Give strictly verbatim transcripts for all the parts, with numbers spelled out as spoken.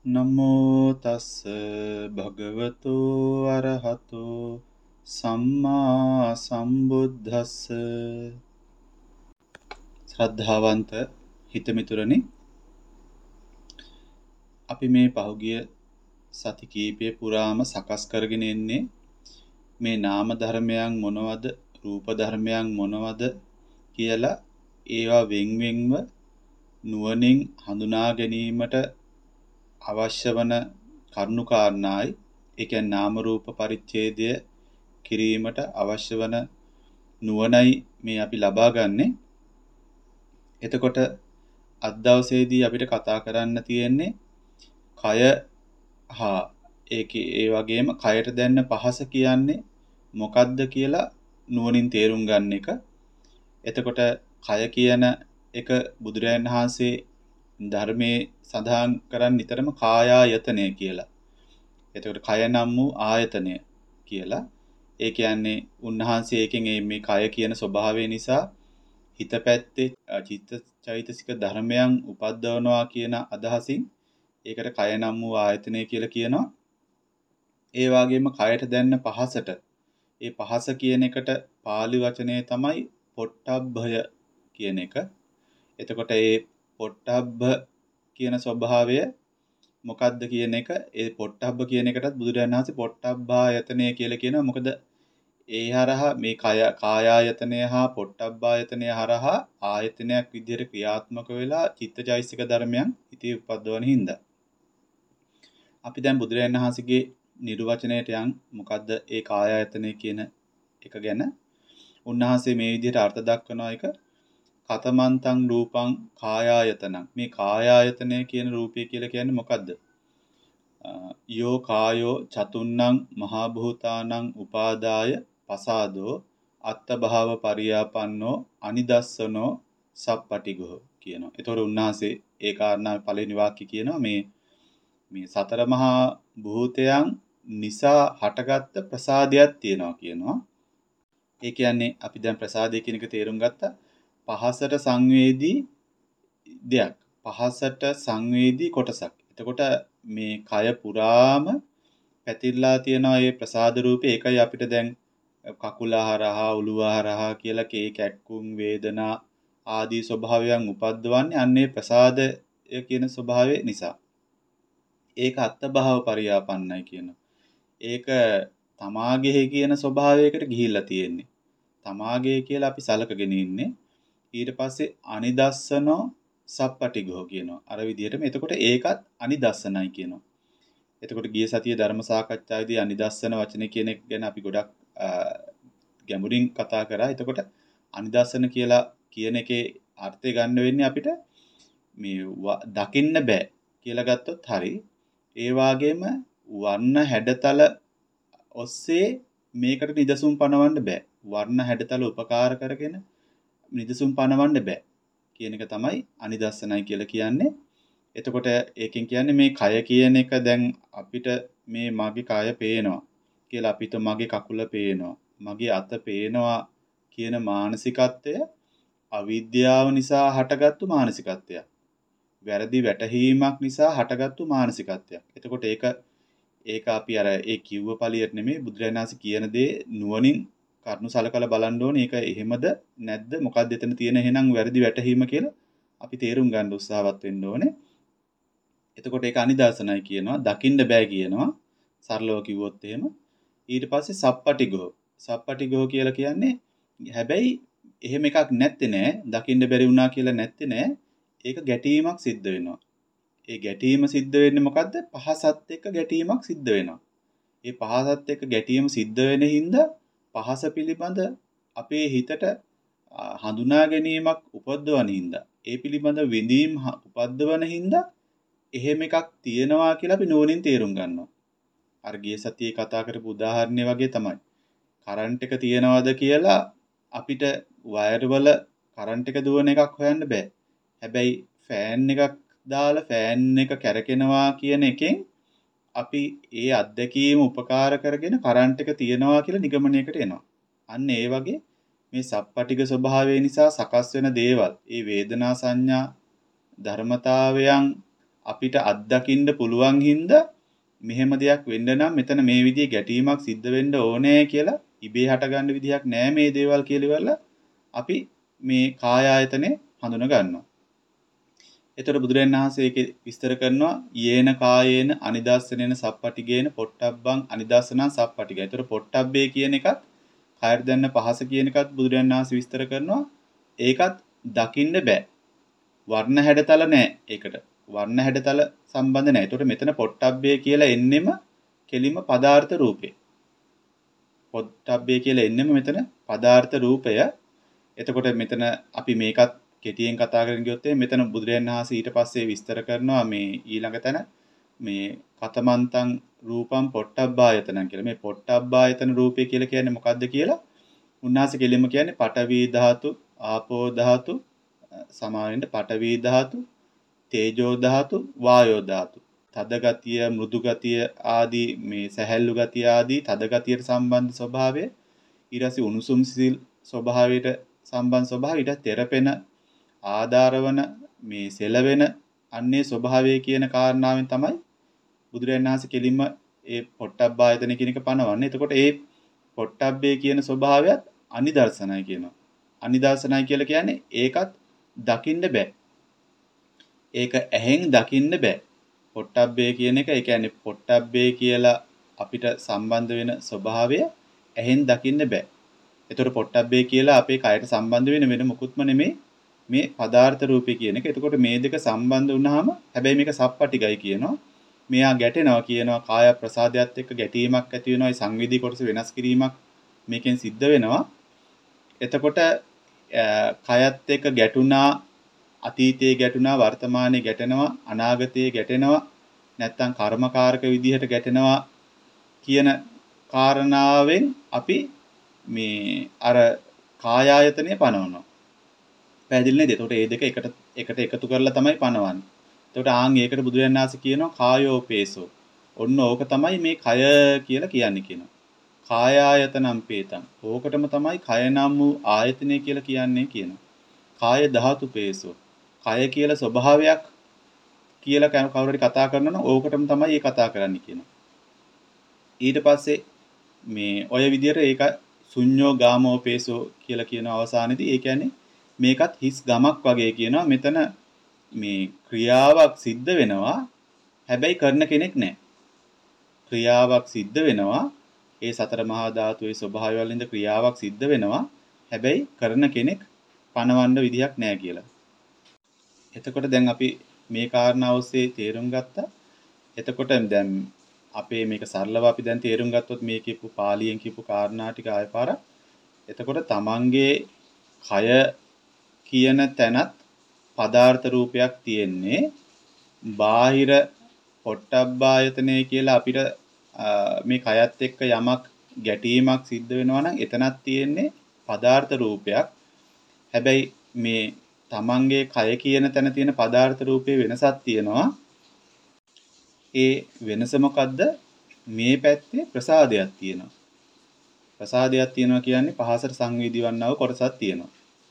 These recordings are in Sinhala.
නමෝ තස්ස භගවතු අරහතෝ සම්මා සම්බුද්දස්ස. ශ්‍රද්ධාවන්ත හිතමිතුරනි, අපි මේ පහුගිය සති කීපය පුරාම සකස් කරගෙන එන්නේ මේ නාම ධර්මයන් මොනවද, රූප ධර්මයන් මොනවද කියලා ඒවා වෙන්වෙන්ව නුවණින් හඳුනා ගැනීමට අවශ්‍ය වන කරුණු කාරණායි. ඒ කියන්නේ නාම රූප පරිච්ඡේදය කිරීමට අවශ්‍ය වන නුවණයි මේ අපි ලබා ගන්නෙ. එතකොට අද දවසේදී අපිට කතා කරන්න තියෙන්නේ කය හා ඒකේ ඒ වගේම කයට දැනෙන පහස කියන්නේ මොකක්ද කියලා නුවණින් තේරුම් ගන්න එක. එතකොට කය කියන එක බුදුරජාණන් වහන්සේ ධර්මයේ සඳහන් කරන් නිතරම කායායතනය කියලා. එතකොට කය නම් වූ ආයතනය කියලා. ඒ කියන්නේ උන්වහන්සේ එකෙන් මේ කය කියන ස්වභාවය නිසා හිත පැත්තේ චිත්ත චෛතසික ධර්මයන් උපද්දවනවා කියන අදහසින් ඒකට කය නම් වූ ආයතනය කියලා කියනවා. ඒ වගේම කයට දැනෙන පහසට ඒ පහස කියන එකට පාලි වචනය තමයි පොට්ටබ්බය කියන එක. එතකොට ඒ පොට්ටබ්බ කියන ස්වභාවය මොකක්ද කියන එක, ඒ පොට්ටබ්බ කියන එකටත් බුදුරජාණන් වහන්සේ පොට්ටබ්බායතනය කියලා කියනවා. මොකද ඒ හරහා මේ කය කායායතනය හා පොට්ටබ්බායතනය හරහා ආයතනයක් විදිහට ක්‍රියාත්මක වෙලා චිත්තචෛසික ධර්මයන් හිතේ උපද්දවන හින්දා. අපි දැන් බුදුරජාණන් වහන්සේගේ නිර්වචනයට යන් මොකද්ද ඒ කායායතනය කියන එක ගැන. උන්වහන්සේ මේ විදිහට අර්ථ දක්වනවා. එක කතමන්තං රූපං කායායතනං. මේ කායායතනය කියන රූපය කියලා කියන්නේ මොකද්ද? යෝ කායෝ චතුන්නං මහා භූතානං උපාදාය පසාදෝ අත්ථභාව පරියාපන්නෝ අනිදස්සනෝ සප්පටිගෝ කියනවා. ඒතකොට උන්වහන්සේ ඒ කාරණාවේ පළවෙනි වාක්‍ය කියනවා මේ මේ සතර මහා භූතයන් නිසා හටගත්ත ප්‍රසාදයක් තියෙනවා කියනවා. ඒ කියන්නේ අපි දැන් ප්‍රසාදය කියන එක තේරුම් ගත්තා. පහසට සංවේදී දෙයක්. පහසට සංවේදී කොටසක්. එතකොට මේ කය පුරාම පැතිරලා තියෙනවා මේ ප්‍රසාද රූපේ. ඒකයි අපිට දැන් කකුල හරහා ඔළුව හරහා කියලා කේ කැක්කුම් වේදනා ආදී ස්වභාවයන් උපද්දවන්නේ අන්නේ ප්‍රසාදය කියන ස්වභාවය නිසා. ඒක අත්ථභාව පරියාපන්නයි කියනවා. ඒක තමාගේ කියන ස්වභාවයකට ගිහිල්ලා තියෙන්නේ. තමාගේ කියලා අපි සලකගෙන ඉන්නේ. ඊට පස්සේ අනිදස්සනෝ සප්පටිගෝ කියනවා. අර විදිහටම. එතකොට ඒකත් අනිදස්සනයි කියනවා. එතකොට ගිය සතියේ ධර්ම සාකච්ඡාවේදී අනිදස්සන වචනේ කියන එක ගැන අපි ගොඩක් ගැඹුරින් කතා කරා. එතකොට අනිදස්සන කියලා කියන එකේ අර්ථය ගන්න වෙන්නේ අපිට මේ දකින්න බෑ කියලා ගත්තොත් හරි. ඒ වගේම වර්ණ හැඩතල ඔස්සේ මේකට නිදසුන් පනවන්න බෑ. වර්ණ හැඩතල උපකාර කරගෙන නිදසුන් පනවන්න බෑ කියන එක තමයි අනිදස්සනයි කියලා කියන්නේ. එතකොට ඒකෙන් කියන්නේ මේ කය කියන එක දැන් අපිට මේ මගේ කය පේනවා කියලා අපිට මගේ කකුල පේනවා, මගේ අත පේනවා කියන මානසිකත්වය අවිද්‍යාව නිසා හටගත්තු මානසිකත්වයක්. වැරදි වැටහීමක් නිසා හටගත්තු මානසිකත්වයක්. එතකොට ඒක ඒක අපි අර ඒ කිව්ව පළියට නෙමෙයි බුදුරජාණන් වහන්සේ කියන දේ නුවණින් කරුණු සලකලා බලන්න ඕනේ. ඒක එහෙමද නැද්ද? මොකක්ද එතන තියෙන එහෙනම් වැරදි වැටහීම කියලා අපි තේරුම් ගන්න උත්සාහවත් වෙන්න ඕනේ. එතකොට ඒක අනිදර්ශනයි කියනවා. දකින්න බෑ කියනවා. සරලව කිව්වොත් එහෙම. ඊට පස්සේ සප්පටිගෝ. සප්පටිගෝ කියලා කියන්නේ හැබැයි එහෙම එකක් නැත්තේ නෑ. දකින්න බැරි වුණා කියලා නැත්තේ නෑ. ඒක ගැටීමක් සිද්ධ වෙනවා. ඒ ගැටීම සිද්ධ වෙන්නේ මොකද්ද? පහසත් එක්ක ගැටීමක් සිද්ධ වෙනවා. ඒ පහසත් එක්ක ගැටීම සිද්ධ වෙන හින්දා පහස පිළිබඳ අපේ හිතට හඳුනා ගැනීමක් උපද්දවන හින්දා, ඒ පිළිබඳ විඳීම් උපද්දවන හින්දා එහෙම එකක් තියෙනවා කියලා අපි නෝනින් තේරුම් ගන්නවා. අර ගිය සතියේ කතා කරපු උදාහරණය වගේ තමයි. කරන්ට් එක තියනවාද කියලා අපිට වයර් වල කරන්ට් එක දුවන එකක් හොයන්න බෑ. හැබැයි ෆෑන් එකක් දාලා ෆෑන් එක කැරකෙනවා කියන එකෙන් අපි ඒ අත්දැකීම උපකාර කරගෙන කරන්ට් එක තියනවා කියලා නිගමනයකට එනවා. අන්න ඒ වගේ මේ සප්පටික ස්වභාවය නිසා සකස් වෙන දේවල්, ඒ වේදනා සංඥා ධර්මතාවයන් අපිට අත්දකින්න පුළුවන් හින්දා මෙහෙම දෙයක් වෙන්න නම් මෙතන මේ විදිහේ ගැටීමක් සිද්ධ වෙන්න ඕනේ කියලා ඉබේ හටගන්න විදිහක් නෑ මේ දේවල් කියලා ඉවරලා අපි මේ කාය ආයතනේ හඳුන ගන්නවා. එතකොට බුදුරජාණන් වහන්සේ ඒකේ විස්තර කරනවා යේන කායේන අනිදස්සනේන සප්පටිගේන පොට්ටබ්බං අනිදස්සනං සප්පටිගය. එතකොට පොට්ටබ්බේ කියන එකත් කායර දැන්න පහස කියන එකත් බුදුරජාණන් වහන්සේ විස්තර කරනවා. ඒකත් දකින්න බෑ. වර්ණ හැඩතල නෑ ඒකට. වර්ණ හැඩතල සම්බන්ධ නෑ. එතකොට මෙතන පොට්ටබ්බේ කියලා එන්නෙම කෙලිම පදාර්ථ රූපේ. පොට්ටබ්බේ කියලා එන්නෙම මෙතන පදාර්ථ රූපය. එතකොට මෙතන අපි මේකත් කෙටියෙන් කතා කරගෙන ගියොත් මෙතන බුදුරජාණන් වහන්සේ ඊට පස්සේ විස්තර කරනවා මේ ඊළඟ තැන මේ කතමන්තං රූපම් පොට්ටබ්බායතනං කියලා. මේ පොට්ටබ්බායතන රූපය කියලා කියන්නේ මොකද්ද කියලා උන්වහන්සේ කෙලින්ම කියන්නේ පඨවි ධාතු, ආපෝ ධාතු, සමාවෙන්න පඨවි ධාතු, තේජෝ ධාතු, වායෝ ධාතු. තද ගතිය, මෘදු ගතිය ආදී මේ සැහැල්ලු ගතිය ආදී තද ගතියට සම්බන්ධ ස්වභාවය, ඊටසේ උණුසුම් සිසිල් ස්වභාවයට සම්බන්ධ ස්වභාවය, ඊට තෙරපෙන ආධාරවන මේ සෙලවෙන අන්නේ ස්වභාවය කියන කාරණාවෙන් තමයි බුදුරජාණන් වහන්සේ කෙලින්ම ඒ පොට්ටබ්බායතන කියන එක පනවන්නේ. එතකොට ඒ පොට්ටබ්බේ කියන ස්වභාවයත් අනිදර්ශනයි කියනවා. අනිදර්ශනයි කියලා කියන්නේ ඒකත් දකින්න බෑ. ඒක ඇහෙන් දකින්න බෑ. පොට්ටබ්බේ කියන එක ඒ කියන්නේ පොට්ටබ්බේ කියලා අපිට සම්බන්ධ වෙන ස්වභාවය ඇහෙන් දකින්න බෑ. ඒතර පොට්ටබ්බේ කියලා අපේ කයට සම්බන්ධ වෙන වෙන මොකුත්ම නෙමෙයි මේ පදාර්ථ රූපේ කියන එක. එතකොට මේ දෙක සම්බන්ධ වුණාම හැබැයි මේක සප්පටිගයි කියනවා. මෙයා ගැටෙනවා කියනවා කාය ප්‍රසාදයට එක්ක ගැටීමක් ඇති වෙනවා. ඒ සංවේදී කොටස වෙනස් කිරීමක් මේකෙන් සිද්ධ වෙනවා. එතකොට කයත් එක්ක ගැටුණා, අතීතයේ ගැටුණා, වර්තමානයේ ගැටෙනවා, අනාගතයේ ගැටෙනවා, නැත්තම් කර්මකාරක විදිහට ගැටෙනවා කියන කාරණාවෙන් අපි මේ අර කාය ආයතනය පනවනවා. පැහැදිලි නේද? එතකොට මේ දෙක එකට එකට එකතු කරලා තමයි පනවන්නේ. එතකොට ආන් ඒකට බුදුරජාණන් වහන්සේ කියනවා කායෝපේසෝ. ඔන්න ඕක තමයි මේ කය කියලා කියන්නේ කියනවා. කාය ආයතනම් පේතං. ඕකටම තමයි කය නම් වූ ආයතනය කියලා කියන්නේ කියනවා. කාය ධාතු පේසෝ. කය කියලා ස්වභාවයක් කියලා කවුරු හරි කතා කරනවා නම් ඕකටම තමයි ඒ කතා කරන්නේ කියනවා. ඊට පස්සේ මේ ඔය විදිහට ඒක ශුඤ්ඤෝ ගාමෝපේසෝ කියලා කියන අවසානයේදී ඒ කියන්නේ මේකත් හිස් ගමක් වගේ කියනවා. මෙතන මේ ක්‍රියාවක් සිද්ධ වෙනවා. හැබැයි කරන කෙනෙක් නැහැ. ක්‍රියාවක් සිද්ධ වෙනවා. ඒ සතර මහා ධාතුවේ ස්වභාවය වලින්ද ක්‍රියාවක් සිද්ධ වෙනවා. හැබැයි කරන කෙනෙක් පණවන්න විදියක් නැහැ කියලා. එතකොට දැන් අපි මේ කාරණාව ඔස්සේ තේරුම් ගත්තා. එතකොට දැන් අපේ මේක සරලව අපි දැන් තේරුම් ගත්තොත් මේ කියපු පාලියෙන් කියපු කාරණා ටික ආයෙ පාරක්. එතකොට තමන්ගේ කය කියන තැනත් පදාර්ථ රූපයක් තියෙන්නේ. බාහිර පොට්ටබ්බායතනය කියලා අපිට මේ කයත් එක්ක යමක් ගැටීමක් සිද්ධ වෙනවා නම් එතනක් තියෙන්නේ පදාර්ථ රූපයක්. හැබැයි මේ තමන්ගේ කය කියන තැන තියෙන පදාර්ථ රූපේ වෙනසක් තියෙනවා. ඒ වෙනස මොකද්ද? මේ පැත්තේ ප්‍රසාදයක් තියෙනවා. ප්‍රසාදයක් තියෙනවා කියන්නේ පහසට සංවේදී වන්නා වූ කොටසක් තියෙනවා.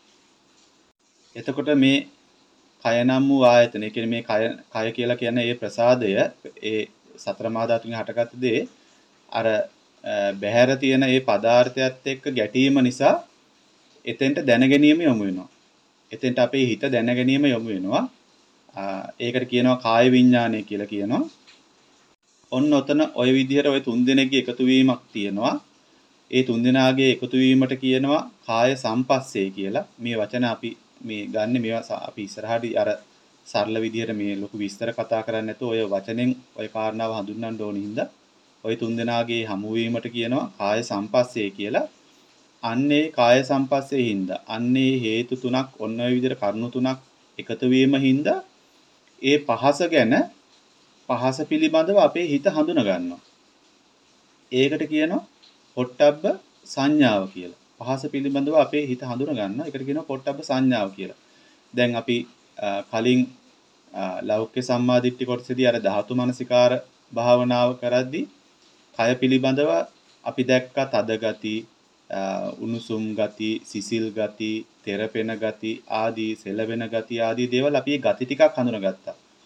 එතකොට මේ කය නම් වූ ආයතන, ඒ කියන්නේ මේ කය කය කියලා කියන්නේ ඒ ප්‍රසාදය, ඒ සතර මහා ධාතුන්ගෙන් හටගත්ත දේ අර බහැර තියෙන ඒ පදාර්ථයත් එක්ක ගැටීම නිසා එතෙන්ට දැනගැනීම යොමු වෙනවා. එතෙන්ට අපේ හිත දැනගැනීම යොමු වෙනවා. ඒකට කියනවා කාය විඥානය කියලා කියනවා. ඔන්න ඔතන ওই විදිහට ওই තුන් දෙනෙක්ගේ එකතු වීමක් තියෙනවා. ඒ තුන් දෙනාගේ එකතු වීමට කියනවා කාය සම්පස්සේ කියලා. මේ වචන අපි මේ ගන්න මේවා අපි ඉස්සරහට අර සරල විදිහට මේ ලොකු විස්තර කතා කරන්නේ නැතුව ඔය වචනෙන් ඔය කාරණාව හඳුන්වන්න ඕන හින්දා ওই තුන් දෙනාගේ හමු වීමට කියනවා කාය සම්පස්සේ කියලා. අන්නේ කාය සම්පස්සේ හින්දා අන්නේ හේතු තුනක් ඔන්න ඔය විදිහට කරුණු තුනක් එකතු වීම හින්දා ඒ පහස ගැන පහස පිළිබඳව අපේ හිත හඳුන ගන්නවා. ඒකට කියනවා පොට්ටබ්බ සංඥාව කියලා. පහස පිළිබඳව අපේ හිත හඳුන ගන්නවා. ඒකට කියනවා පොට්ටබ්බ සංඥාව කියලා. දැන් අපි කලින් ලෞකික සම්මාදිට්ඨි කොටසේදී අර ධාතු මනසිකාර භාවනාව කරද්දී කය පිළිබඳව අපි දැක්ක තද ගති, උණුසුම් ගති, සිසිල් ගති, තෙරපෙන ගති ආදී, සෙලවෙන ගති ආදී දේවල් අපි ගති ටිකක් හඳුනගත්තා.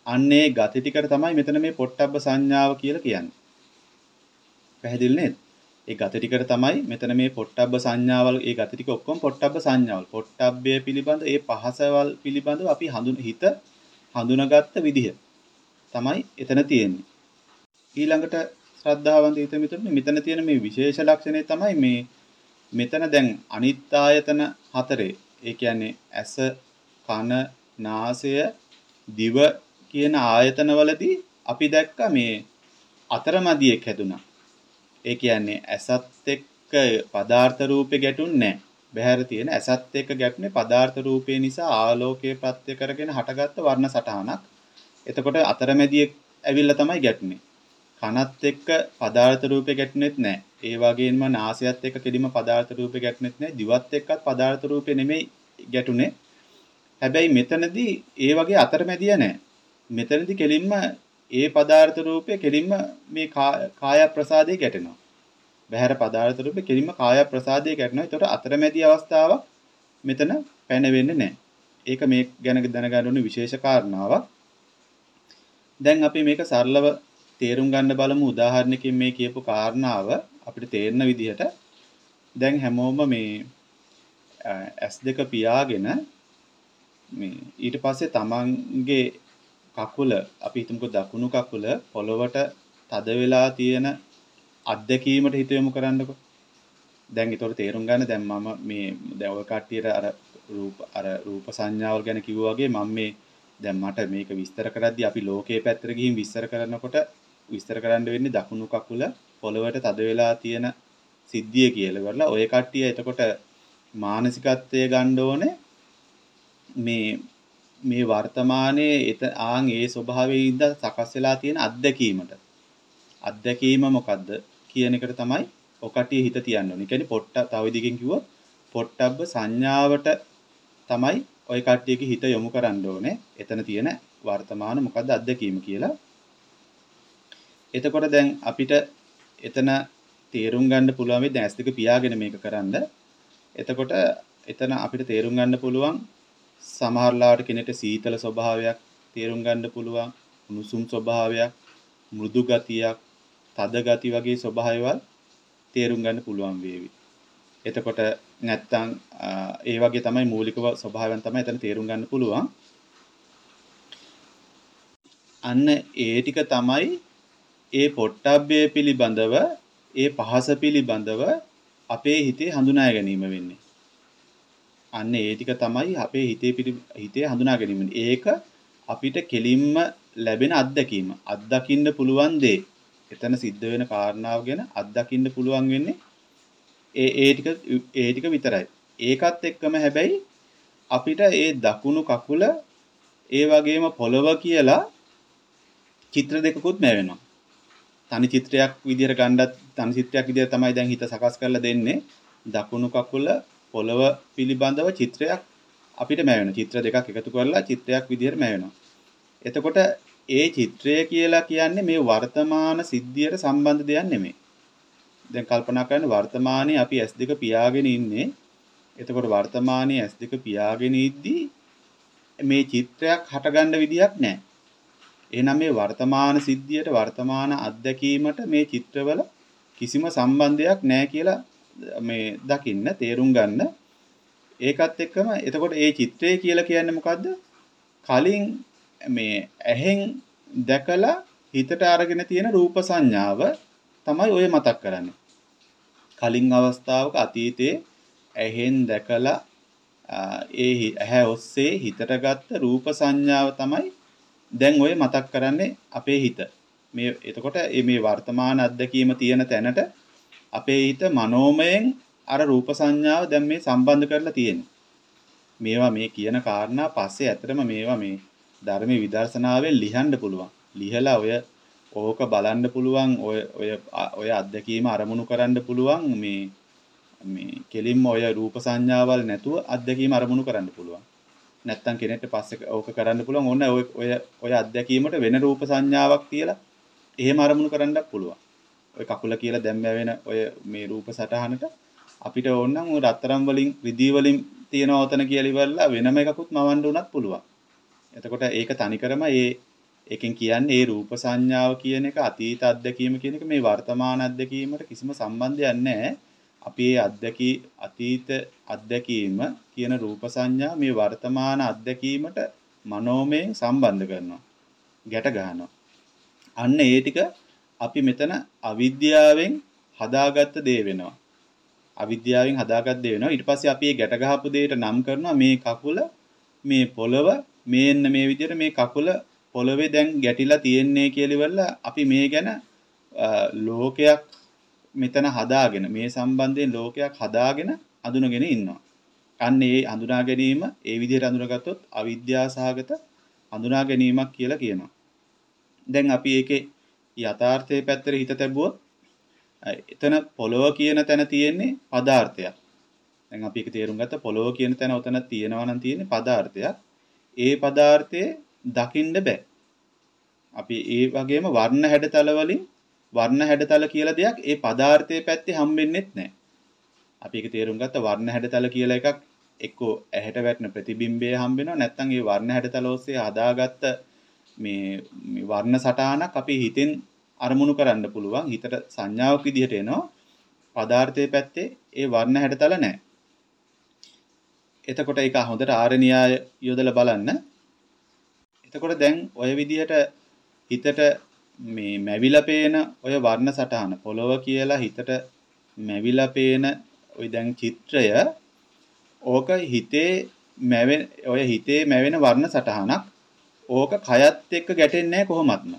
අන්නේ ගති ටිකට තමයි මෙතන මේ පොට්ටබ්බ සංඥාව කියලා කියන්නේ. පැහැදිලි නේද? ඒ ගති ටිකට තමයි මෙතන මේ පොට්ටබ්බ සංඥාවල් ඒ ගති ටික ඔක්කොම පොට්ටබ්බ සංඥාවල්. පොට්ටබ්බය පිළිබඳ ඒ පහසවල් පිළිබඳව අපි හඳුන හිත හඳුනාගත්ත විදිහ තමයි එතන තියෙන්නේ. ඊළඟට ශ්‍රද්ධාවන්ත හිත මිතුරුනි මෙතන තියෙන මේ විශේෂ ලක්ෂණය තමයි මේ මෙතන දැන් අනිත් ආයතන හතරේ ඒ කියන්නේ ඇස කන නාසය දිව කියන ආයතනවලදී අපි දැක්ක මේ අතරමැදියෙක් හැදුනා. ඒ කියන්නේ ඇසත් එක්ක පදාර්ථ රූපේ ගැටුන්නේ නැහැ. බහැර තියෙන ඇසත් එක්ක ගැටුනේ පදාර්ථ රූපේ නිසා ආලෝකයේ ප්‍රත්‍ය කරගෙන හටගත්ත වර්ණ සටහනක්. එතකොට අතරමැදියෙක් ඇවිල්ලා තමයි ගැටුනේ. කනත් එක්ක පදාර්ථ රූපේ ගැටුනේත් නැහැ. ඒ වගේම නාසයත් එක්ක කෙලිම පදාර්ථ රූපේ ගැටුනේත් නැහැ. දිවත් එක්කත් පදාර්ථ රූපේ නෙමෙයි ගැටුනේ. හැබැයි මෙතනදී ඒ වගේ අතරමැදිය නැහැ. මෙතනදී කෙලින්ම ඒ පදාර්ථ රූපේ කෙලින්ම මේ කාය ප්‍රසාදේ ගැටෙනවා. බහැර පදාර්ථ රූපේ කෙලින්ම කාය ප්‍රසාදේ ගැටෙනවා. ඒතකොට අතරමැදි අවස්ථාවක් මෙතන පැන වෙන්නේ නැහැ. ඒක මේ ගැන දැනගන්න ඕනේ විශේෂ කාරණාවක්. දැන් අපි මේක සරලව තේරුම් ගන්න බලමු උදාහරණයකින් මේ කියපු කාරණාව අපිට තේරෙන විදිහට. දැන් හැමෝම මේ ඇස් දෙක පියාගෙන මේ ඊට පස්සේ තමන්ගේ කකුල අපි හිතමුකෝ දකුණු කකුල පොළවට තද වෙලා තියෙන අත්දැකීමට හිත යොමු කරන්නකෝ. දැන් ඒතකොට තේරුම් ගන්න දැන් මම මේ දැන් ඔය කට්ටියට අර රූප අර රූප සංඥාවල් ගැන කිව්වා වගේ මම මේ දැන් මට මේක විස්තර කරද්දී අපි ලෝකයේ පැත්තට ගිහින් විස්තර කරනකොට විස්තර කරන්න වෙන්නේ දකුණු කකුල පොළවට තද වෙලා තියෙන සිද්ධිය කියලා කරලා ඔය කට්ටිය එතකොට මානසිකත්වයේ ගන්න ඕනේ මේ මේ වර්තමානයේ ආන් ඒ ස්වභාවයේ ඉඳ සකස් වෙලා තියෙන අත්දැකීමට අත්දැකීම මොකද්ද කියන එකට තමයි ඔකටිය හිත තියන්න ඕනේ. ඒ කියන්නේ පොට්ට තව විදිහකින් කිව්වොත් පොට්ටබ්බ සංඥාවට තමයි ওই කට්ටියගේ හිත යොමු කරන්න ඕනේ. එතන තියෙන වර්තමාන මොකද්ද අත්දැකීම කියලා. එතකොට දැන් අපිට එතන තේරුම් ගන්න පුළුවන් වෙයි දැන් ඇස් දෙක පියාගෙන මේක කරන්න. එතකොට එතන අපිට තේරුම් ගන්න පුළුවන් සමහර ලාවට කෙනෙක්ට සීතල ස්වභාවයක් තේරුම් ගන්න පුළුවන්, උණුසුම් ස්වභාවයක්, මෘදු ගතියක්, තද ගති වගේ ස්වභාවයවල් තේරුම් ගන්න පුළුවන් වේවි. එතකොට නැත්තම් ඒ වගේ තමයි මූලික ස්වභාවයන් තමයි එතන තේරුම් ගන්න පුළුවන්. අන්න ඒ ටික තමයි ඒ පොට්ටබ්බය පිළිබඳව ඒ පහස පිළිබඳව අපේ හිතේ හඳුනා ගැනීම වෙන්නේ. අන්න ඒ ටික තමයි අපේ හිතේ හිතේ හඳුනා ගැනීම. ඒක අපිට කෙලින්ම ලැබෙන අත්දැකීම. අත්දකින්න පුළුවන් දේ. එතන සිද්ධ වෙන කාරණාව ගැන අත්දකින්න පුළුවන් වෙන්නේ ඒ ඒ ටික ඒ ටික විතරයි. ඒකත් එක්කම හැබැයි අපිට ඒ දකුණු කකුල ඒ වගේම පොළව කියලා චිත්‍ර දෙකකුත් ලැබෙනවා. තනි චිත්‍රයක් විදියට ගන්නත් තනි චිත්‍රයක් විදියට තමයි දැන් හිත සකස් කරලා දෙන්නේ. දකුණු කකුල පොළව පිළිබඳව චිත්‍රයක් අපිට ලැබෙනවා. චිත්‍ර දෙකක් එකතු කරලා චිත්‍රයක් විදියට ලැබෙනවා. එතකොට ඒ චිත්‍රය කියලා කියන්නේ මේ වර්තමාන සිද්ධියට සම්බන්ධ දෙයක් නෙමෙයි. දැන් කල්පනා කරන්න වර්තමානයේ අපි ඇස් දෙක පියාගෙන ඉන්නේ. එතකොට වර්තමානයේ ඇස් දෙක පියාගෙන ඉද්දී මේ චිත්‍රයක් හටගන්න විදියක් නැහැ. එහෙනම් මේ වර්තමාන සිද්ධියට වර්තමාන අත්දැකීමට මේ චිත්‍රවල කිසිම සම්බන්ධයක් නැහැ කියලා මේ දකින්න තේරුම් ගන්න. ඒකත් එක්කම එතකොට ඒ චිත්‍රය කියලා කියන්නේ මොකද්ද? කලින් මේ ඇහෙන් දැකලා හිතට අරගෙන තියෙන රූප සංඥාව තමයි ඔය මතක් කරන්නේ. කලින් අවස්ථාවක අතීතයේ ඇහෙන් දැකලා ඒ ඇහැ ඔස්සේ හිතට ගත්ත රූප සංඥාව තමයි දැන් ඔය මතක් කරන්නේ අපේ හිත. මේ එතකොට මේ වර්තමාන අත්දැකීම තියෙන තැනට අපේ හිත මනෝමයෙන් අර රූප සංඥාව දැන් මේ සම්බන්ධ කරලා තියෙන්නේ. මේවා මේ කියන කාරණා පස්සේ ඇත්තටම මේවා මේ ධර්මයේ විදර්ශනාවෙන් ලියන්න පුළුවන්. ලිහලා ඔය ඕක බලන්න පුළුවන්. ඔය ඔය ඔය අත්දැකීම අරමුණු කරන්න පුළුවන්. මේ මේ කෙලින්ම ඔය රූප සංඥාවල් නැතුව අත්දැකීම අරමුණු කරන්න පුළුවන්. නැත්තම් කෙනෙක්ට පස්සේ ඕක කරන්න පුළුවන්. ඕන ඔය ඔය ඔය අත්දැකීමට වෙන රූප සංඥාවක් තියලා එහෙම අරමුණු කරන්නත් පුළුවන්. ඔය කකුල කියලා දැම්ම වෙන ඔය මේ රූප සටහනට අපිට ඕනනම් ඔය රත්තරන් වලින් රිදී වලින් තියෙන ඕතන කියලා ඉවරලා වෙනම එකකුත් මවන්න උනත් පුළුවන්. එතකොට ඒක තනිකරම ඒ ඒකෙන් කියන්නේ මේ රූප සංඥාව කියන එක අතීත අත්දැකීම කියන එක මේ වර්තමාන අත්දැකීමට කිසිම සම්බන්ධයක් නැහැ. අපි මේ අත්දැකී අතීත අත්දැකීම කියන රූප සංඥා මේ වර්තමාන අත්දැකීමට මනෝමයෙන් සම්බන්ධ කරනවා. ගැට ගන්නවා. අන්න ඒ ටික අපි මෙතන අවිද්‍යාවෙන් හදාගත්ත දේ වෙනවා. අවිද්‍යාවෙන් හදාගත්ත දේ වෙනවා. ඊට පස්සේ අපි මේ ගැට ගහපු දෙයට නම් කරනවා මේ කකුල මේ පොළව මේන්න මේ විදිහට මේ කකුල පොළවේ දැන් ගැටිලා තියෙන්නේ කියලා ඉවරලා අපි මේ ගැන ලෝකයක් මෙතන හදාගෙන මේ සම්බන්ධයෙන් ලෝකයක් හදාගෙන අඳුනගෙන ඉන්නවා. අන්න ඒ අඳුනා ගැනීම ඒ විදිහට අඳුනගත්තොත් අවිද්‍යාව සහගත අඳුනා ගැනීමක් කියලා කියනවා. දැන් අපි ඒකේ යථාර්ථයේ පැත්තට හිත තැබුවොත් එතන පොළව කියන තැන තියෙන්නේ පදාර්ථයක්. දැන් අපි ඒක තේරුම් ගත්ත පොළව කියන තැන උතන තියෙනවා නම් තියෙන්නේ පදාර්ථයක්. ඒ පදාර්ථයේ දකින්න බෑ. අපි ඒ වගේම වර්ණ හැඩතල වලින් වර්ණ හැඩතල කියලා දෙයක් ඒ පදාර්ථයේ පැත්තේ හම්බෙන්නෙත් නැහැ. අපි ඒක තේරුම් ගත්ත වර්ණ හැඩතල කියලා එකක් එක්කෝ ඇහැට වැටෙන ප්‍රතිබිම්බය හම්බ වෙනවා නැත්නම් ඒ වර්ණ හැඩතල ඔස්සේ හදාගත්ත මේ වර්ණ සටහනක් අපි හිතෙන් අරමුණු කරන්න පුළුවන්. හිතට සංඥාවක් විදිහට එනවා. පදාර්ථයේ පැත්තේ ඒ වර්ණ හැඩතල නැහැ. එතකොට ඒක හොඳට ආර්ය න්‍යාය යොදලා බලන්න. එතකොට දැන් ඔය විදිහට හිතට මේ මැවිලා පේන ඔය වර්ණ සටහන පොළව කියලා හිතට මැවිලා පේන ඔය දැන් චිත්‍රය ඕක හිතේ මැවෙන ඔය හිතේ මැවෙන වර්ණ සටහනක් ඕක කයත් එක්ක ගැටෙන්නේ නැහැ කොහොමත්ම.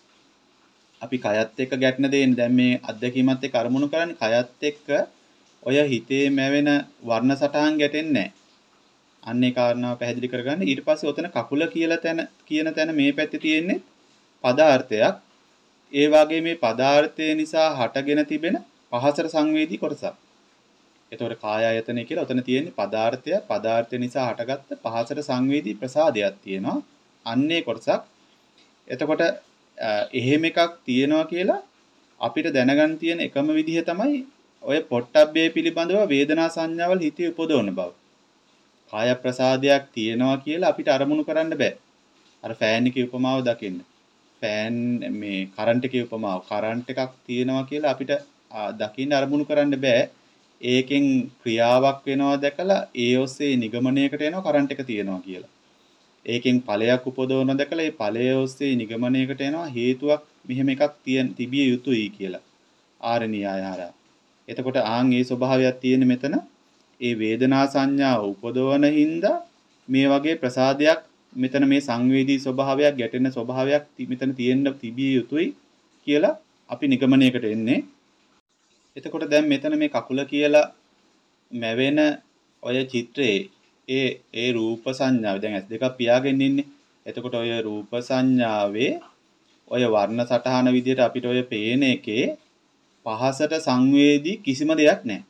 අපි කයත් එක්ක ගැටෙන දෙන්නේ දැන් මේ අත්දැකීමත් එක්ක අරමුණු කරන්නේ කයත් එක්ක ඔය හිතේ මැවෙන වර්ණ සටහන් ගැටෙන්නේ නැහැ. අන්නේ කාරණාව පැහැදිලි කරගන්න. ඊට පස්සේ ඔතන කකුල කියලා තැන කියන තැන මේ පැත්තේ තියෙන්නේ පදාර්ථයක්. ඒ වගේ මේ පදාර්ථය නිසා හටගෙන තිබෙන පහසට සංවේදී කොටසක්. එතකොට කාය ආයතනය කියලා ඔතන තියෙන්නේ පදාර්ථය. පදාර්ථය නිසා හටගත්ත පහසට සංවේදී ප්‍රසාදයක් තියෙනවා. අන්නේ කොටසක්. එතකොට එහෙම එකක් තියෙනවා කියලා අපිට දැනගන්න තියෙන එකම විදිහ තමයි ඔය පොට්ටබ්බේ පිළිබඳව වේදනා සංඥාවල් හිතේ උපදවන බව. කාය ප්‍රසාදයක් තියෙනවා කියලා අපිට අරමුණු කරන්න බෑ. අර ෆෑන් එකේ උපමාව දකින්න. ෆෑන් මේ කරන්ට් එකේ උපමාව. කරන්ට් එකක් තියෙනවා කියලා අපිට දකින්න අරමුණු කරන්න බෑ. ඒකෙන් ක්‍රියාවක් වෙනවා දැකලා ඒ ඔස්සේ නිගමනයකට එනවා කරන්ට් එක තියෙනවා කියලා. ඒකෙන් ඵලයක් උපදවන දැකලා ඒ ඵලය ඔස්සේ නිගමනයකට එනවා හේතුවක් මෙහෙම එකක් තියෙන තිබිය යුතුයි කියලා. ආර්ය න්‍යාය හරහා. එතකොට ආන් ඒ ස්වභාවයක් තියෙන මෙතන ඒ වේදනා සංඥාව උපදවන හින්දා මේ වගේ ප්‍රසාදයක් මෙතන මේ සංවේදී ස්වභාවයක් ගැටෙන ස්වභාවයක් මෙතන තියෙන්න තිබිය යුතුයි කියලා අපි නිගමනයකට එන්නේ. එතකොට දැන් මෙතන මේ කකුල කියලා මැවෙන ඔය චිත්‍රයේ ඒ ඒ රූප සංඥාව දැන් ඇස් දෙකක් පියාගෙන ඉන්නේ. එතකොට ඔය රූප සංඥාවේ ඔය වර්ණ සටහන විදිහට අපිට ඔය පේන එකේ පහසට සංවේදී කිසිම දෙයක් නැහැ.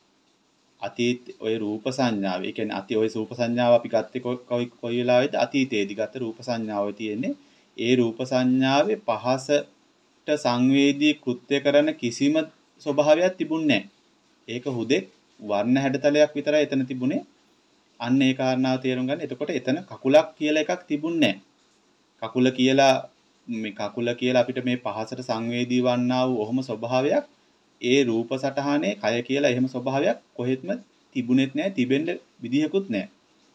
අතීත ඔය රූප සංඥාව. ඒ කියන්නේ අති ඔය රූප සංඥාව අපි ගත්තේ කොයි කොයි වෙලාවෙද අතීතයේදී ගත්ත රූප සංඥාව තියෙන්නේ. ඒ රූප සංඥාවේ පහසට සංවේදී කෘත්‍ය කරන කිසිම ස්වභාවයක් තිබුණේ නැහැ. ඒක හුදෙක් වර්ණ හැඩතලයක් විතරයි එතන තිබුණේ. අන්න ඒ කාරණාව තේරුම් ගන්න. එතකොට එතන කකුලක් කියලා එකක් තිබුණේ නැහැ. කකුල කියලා මේ කකුල කියලා අපිට මේ පහසට සංවේදී වන්නා වූ ඔහොම ස්වභාවයක් ඒ රූප සටහනේ කය කියලා එහෙම ස්වභාවයක් කොහෙත්ම තිබුණෙත් නැහැ. තිබෙන්න විදිහකුත් නැහැ.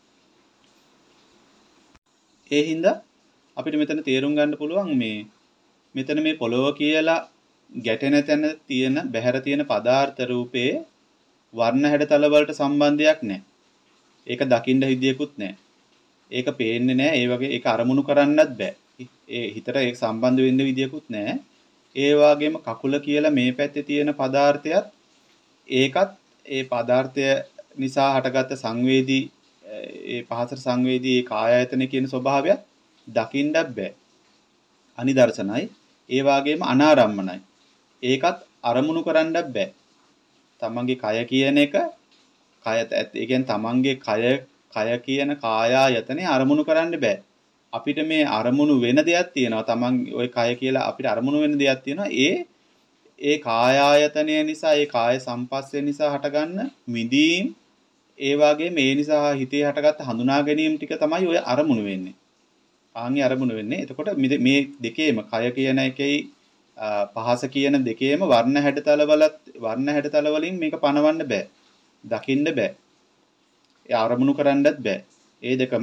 ඒ හින්දා අපිට මෙතන තේරුම් ගන්න පුළුවන් මේ මෙතන මේ පොළොව කියලා ගැටෙන තැන තියෙන බැහැර තියෙන පදාර්ථ රූපේ වර්ණ හැඩතල වලට සම්බන්ධයක් නැහැ. ඒක දකින්න හිදියකුත් නැහැ. ඒක පේන්නේ නැහැ. ඒ වගේ ඒක අරමුණු කරන්නත් බෑ. ඒ හිතට ඒක සම්බන්ධ වෙන්න විදියකුත් නැහැ. ඒ වගේම කකුල කියලා මේ පැත්තේ තියෙන පදාර්ථයත් ඒකත් ඒ පදාර්ථය නිසා හටගත්ත සංවේදී ඒ පහසට සංවේදී ඒ කාය ආයතන කියන ස්වභාවයත් දකින්නත් බෑ. අනිදර්ශනයි. ඒ වගේම අනාරම්මනයි. ඒකත් අරමුණු කරන්නත් බෑ. තමන්ගේ කය කියන එක කයත් ඒ කියන්නේ තමන්ගේ කය කය කියන කායායතනේ අරමුණු කරන්න බෑ. අපිට මේ අරමුණු වෙන දෙයක් තියෙනවා. තමන් ওই කය කියලා අපිට අරමුණු වෙන දෙයක් තියෙනවා. ඒ ඒ කායායතනය නිසා ඒ කාය සම්පස්සේ නිසා හටගන්න මිදීම් ඒ වගේ මේ නිසා හිතේ හටගත්ත හඳුනා ගැනීම ටික තමයි ඔය අරමුණු වෙන්නේ. ආන්ගේ අරමුණු වෙන්නේ. එතකොට මේ දෙකේම කය කියන එකේ පහස කියන දෙකේම වර්ණ හැඩතල වලත් වර්ණ හැඩතල වලින් මේක පනවන්න බෑ. දකින්න බෑ. ඒ අරමුණු කරන්නත් බෑ. ඒ දෙකම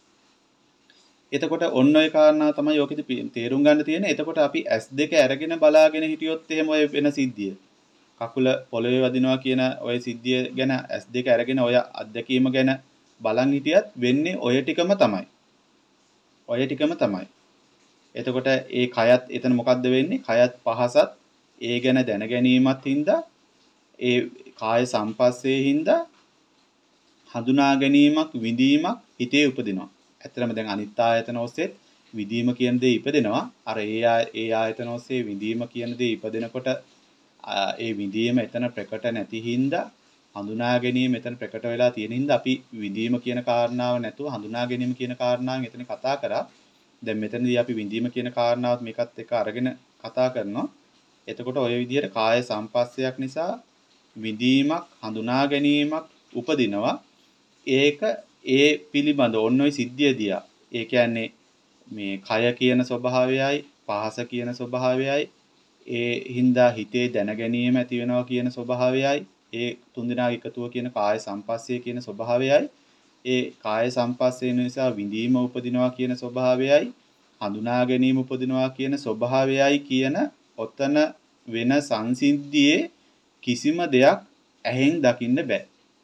එතකොට ඔන්න ඔය කාරණා තමයි ඔකෙදි තේරුම් ගන්න තියෙන්නේ. එතකොට අපි ඇස් දෙක අරගෙන බලාගෙන හිටියොත් එහෙම ඔය වෙන සිද්ධිය. කකුල පොළවේ වදිනවා කියන ඔය සිද්ධිය ගැන ඇස් දෙක අරගෙන ඔය අත්දැකීම ගැන බලන් හිටියත් වෙන්නේ ඔය ටිකම තමයි. ඔය ටිකම තමයි. එතකොට ඒ කයත් එතන මොකද්ද වෙන්නේ? කයත් පහසත් ඒ ගැන දැන ගැනීමත් හින්දා ඒ කාය සංපස්සේ හින්දා හඳුනා ගැනීමක් විඳීමක් හිතේ උපදිනවා. ඇත්තටම දැන් අනිත් ආයතන ඔස්සේ විඳීම කියන දේ ඉපදෙනවා. අර ඒ ඒ ආයතන ඔස්සේ විඳීම කියන දේ ඉපදෙනකොට ඒ විඳීම එතන ප්‍රකට නැති හින්දා හඳුනා ගැනීම එතන ප්‍රකට වෙලා තියෙන හින්දා අපි විඳීම කියන කාරණාව නැතුව හඳුනා ගැනීම කියන කාරණාවෙන් එතන කතා කරා. දැන් මෙතනදී අපි විඳීම කියන කාරණාවත් මේකත් එක්ක අරගෙන කතා කරනවා. එතකොට ওই විදිහට කාය සංපස්සයක් නිසා විඳීමක් හඳුනා ගැනීමක් උපදිනවා. ඒක ඒ පිළිබඳ ඔන්න ඔය සිද්ධිය දියා. ඒ කියන්නේ මේ කය කියන ස්වභාවයයි පහස කියන ස්වභාවයයි ඒ හින්දා හිතේ දැන ගැනීම ඇති වෙනවා කියන ස්වභාවයයි ඒ තුන්දෙනා එකතුව කියන කාය සංපස්සේ කියන ස්වභාවයයි ඒ කාය සංපස්සේ නිසා විඳීම උපදිනවා කියන ස්වභාවයයි හඳුනා ගැනීම උපදිනවා කියන ස්වභාවයයි කියන ඔතන වෙන සංසිද්ධියේ කිසිම දෙයක් ඇහෙන් දකින්න බෑ.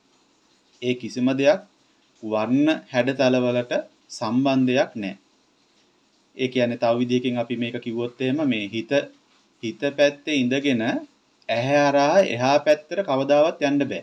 ඒ කිසිම දෙයක් වර්ණ හැඩතල වලට සම්බන්ධයක් නැහැ. ඒ කියන්නේ තව විදිහකින් අපි මේක කිව්වොත් එහෙම මේ හිත හිත පැත්තේ ඉඳගෙන ඇහැ හරහා එහා පැත්තට කවදාවත් යන්න බෑ.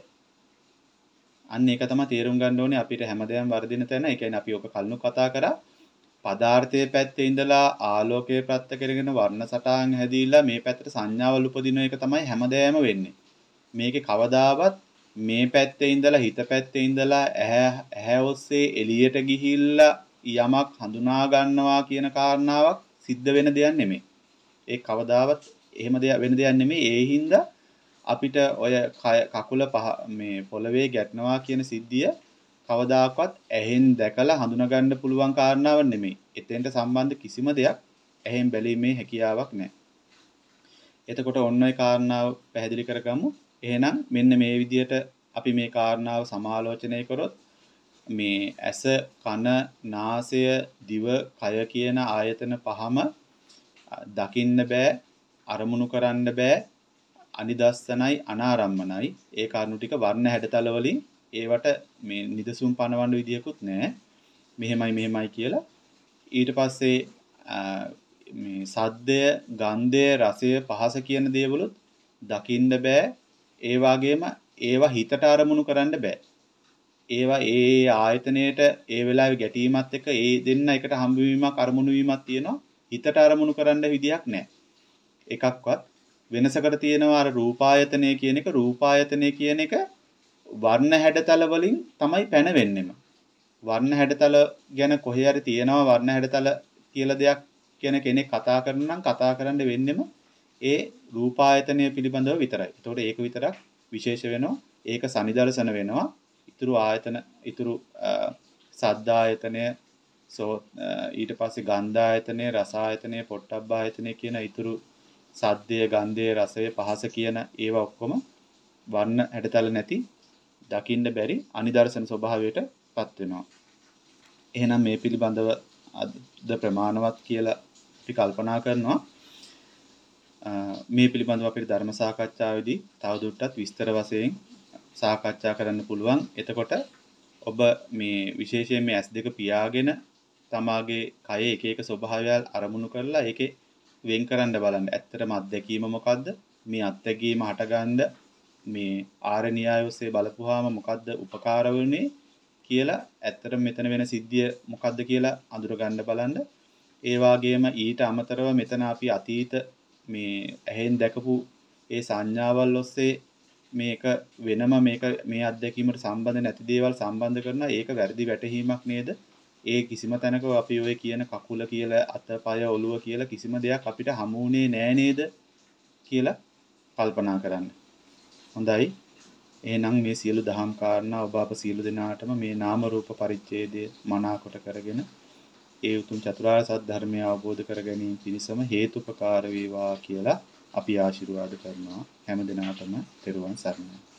අන්න ඒක තමයි තේරුම් ගන්න ඕනේ අපිට හැමදේම වර්ධින තැන. ඒ කියන්නේ අපි ඔක කලිනු කතා කරා. පදාර්ථයේ පැත්තේ ඉඳලා ආලෝකයේ ප්‍රත්‍ය කරගෙන වර්ණ සටහන් හැදීලා මේ පැත්තට සංඥාවල් උපදින එක තමයි හැමදේම වෙන්නේ. මේකේ කවදාවත් මේ පැත්තේ ඉඳලා හිත පැත්තේ ඉඳලා ඇහැ ඇහැ ඔස්සේ එළියට ගිහිල්ලා යමක් හඳුනා ගන්නවා කියන කාරණාවක් සිද්ධ වෙන දෙයක් නෙමෙයි. ඒ කවදාවත් එහෙම දෙයක් වෙන දෙයක් නෙමෙයි. ඒ හින්දා අපිට ඔය කකුල පහ මේ පොළවේ ගැටෙනවා කියන සිද්ධිය කවදාකවත් ඇහෙන් දැකලා හඳුනා ගන්න පුළුවන් කාරණාවක් නෙමෙයි. එතෙන්ට සම්බන්ධ කිසිම දෙයක් ඇහෙන් බැලීමේ හැකියාවක් නැහැ. එතකොට ඔන්න ඔය කාරණාව පැහැදිලි කරගමු. එහෙනම් මෙන්න මේ විදිහට අපි මේ කාරණාව සමාලෝචනය කරොත් මේ ඇස කන නාසය දිව කය කියන ආයතන පහම දකින්න බෑ අරමුණු කරන්න බෑ අනිදස්සනයි අනාරම්මනයි ඒ කාරණු ටික වර්ණ හැඩතල වලින් ඒවට මේ නිදසුම් පනවන්න විදියකුත් නැහැ මෙහෙමයි මෙහෙමයි කියලා ඊට පස්සේ මේ සද්දය ගන්ධය රසය පහස කියන දේවලුත් දකින්න බෑ ඒ වගේම ඒවා හිතට අරමුණු කරන්න බෑ ඒවා ඒ ආයතනයේට ඒ වෙලාවේ ගැටීමත් එක්ක ඒ දෙන්න එකට හම්බ වීමක් අරමුණු වීමක් තියෙනවා හිතට අරමුණු කරන්න විදියක් නැහැ එකක්වත් වෙනසකට තියෙනවා අර රූපායතනය කියන එක රූපායතනය කියන එක වර්ණ හැඩතල වලින් තමයි පැනවෙන්නෙම වර්ණ හැඩතල ගැන කොහේ හරි තියෙනවා වර්ණ හැඩතල කියලා දෙයක් කියන කෙනෙක් කතා කරනවා නම් කතා කරන්න වෙන්නෙම ඒ රූපායතනය පිළිබඳව විතරයි. ඒතකොට ඒක විතරක් විශේෂ වෙනවා. ඒක සනිදර්ශන වෙනවා. ඊතුරු ආයතන ඊතුරු සද්දායතනය සෝ ඊට පස්සේ ගන්ධායතනය රසායතනය පොට්ටබ්බායතනය කියන ඊතුරු සද්දය ගන්ධය රසය පහස කියන ඒවා ඔක්කොම වර්ණ හැඩතල නැති දකින්න බැරි අනිදර්ශන ස්වභාවයට පත් වෙනවා. එහෙනම් මේ පිළිබඳව අද ප්‍රමාණවත් කියලා අපි කල්පනා කරනවා. මේ පිළිබඳව අපිට ධර්ම සාකච්ඡාවේදී තවදුරටත් විස්තර වශයෙන් සාකච්ඡා කරන්න පුළුවන්. එතකොට ඔබ මේ විශේෂයෙන් මේ ඇස් දෙක පියාගෙන තමාගේ කයේ එක එක ස්වභාවයල් අරමුණු කරලා ඒකේ වෙන් කරන්න බලන්න. ඇත්තටම අත්දැකීම මොකද්ද? මේ අත්දැකීම හටගන්න මේ ආර්ය න්‍යාය ඔස්සේ බලපුවාම මොකද්ද උපකාර වෙන්නේ කියලා ඇත්තටම මෙතන වෙන සිද්ධිය මොකද්ද කියලා අඳුර ගන්න බලන්න. ඒ වගේම ඊට අමතරව මෙතන අපි අතීත මේ ඇහෙන් දැකපු ඒ සංඥාවල් ඔස්සේ මේක වෙනම මේක මේ අත්දැකීමට සම්බන්ධ නැති දේවල් සම්බන්ධ කරනවා. ඒක වැරදි වැටහීමක් නේද? ඒ කිසිම තැනක අපි ඔය කියන කකුල කියලා අතපය ඔළුව කියලා කිසිම දෙයක් අපිට හමුුනේ නෑ නේද කියලා කල්පනා කරන්න. හොඳයි. එහෙනම් මේ සියලු දහම් කාරණා ඔබ අප සියලු දෙනාටම මේ නාම රූප පරිච්ඡේදය මනාකොට කරගෙන ඒ උතුම් චතුරාර්ය සත්‍ය ධර්මය අවබෝධ කර ගැනීම පිණිසම හේතුපකාර වේවා කියලා අපි ආශිර්වාද කරනවා. හැම දිනාටම තෙරුවන් සරණයි.